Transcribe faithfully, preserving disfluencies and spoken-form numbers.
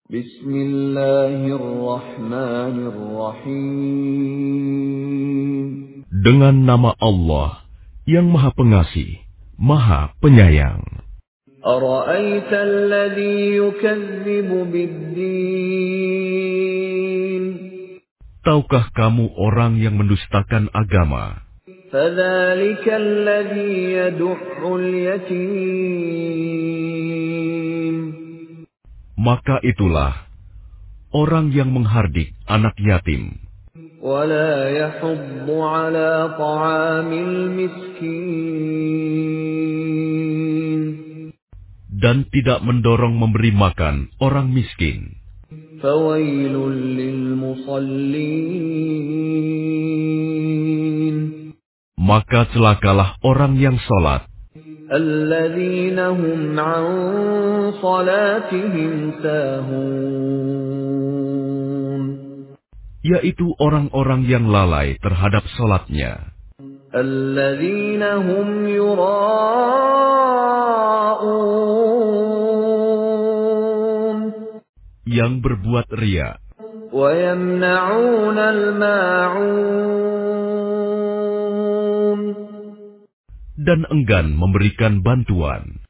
Bismillahirrahmanirrahim. Dengan nama Allah yang Maha Pengasih, Maha Penyayang. Ara'aita alladhi yukadzibu bid-din. Tahukah kamu orang yang mendustakan agama? Fadzalika alladhi yad'ul yatim. Maka itulah orang yang menghardik anak yatim. Wala yahuddu ala ta'amil miskin. Dan tidak mendorong memberi makan orang miskin. Fawailul lil musallin. Maka celakalah orang yang salat, Alladzina hum an salatihim sahun. yaitu orang-orang yang lalai terhadap salatnya. Alladzina hum yura'un. Yang berbuat riya. Wa yamna'una al-ma'un. Dan enggan memberikan bantuan.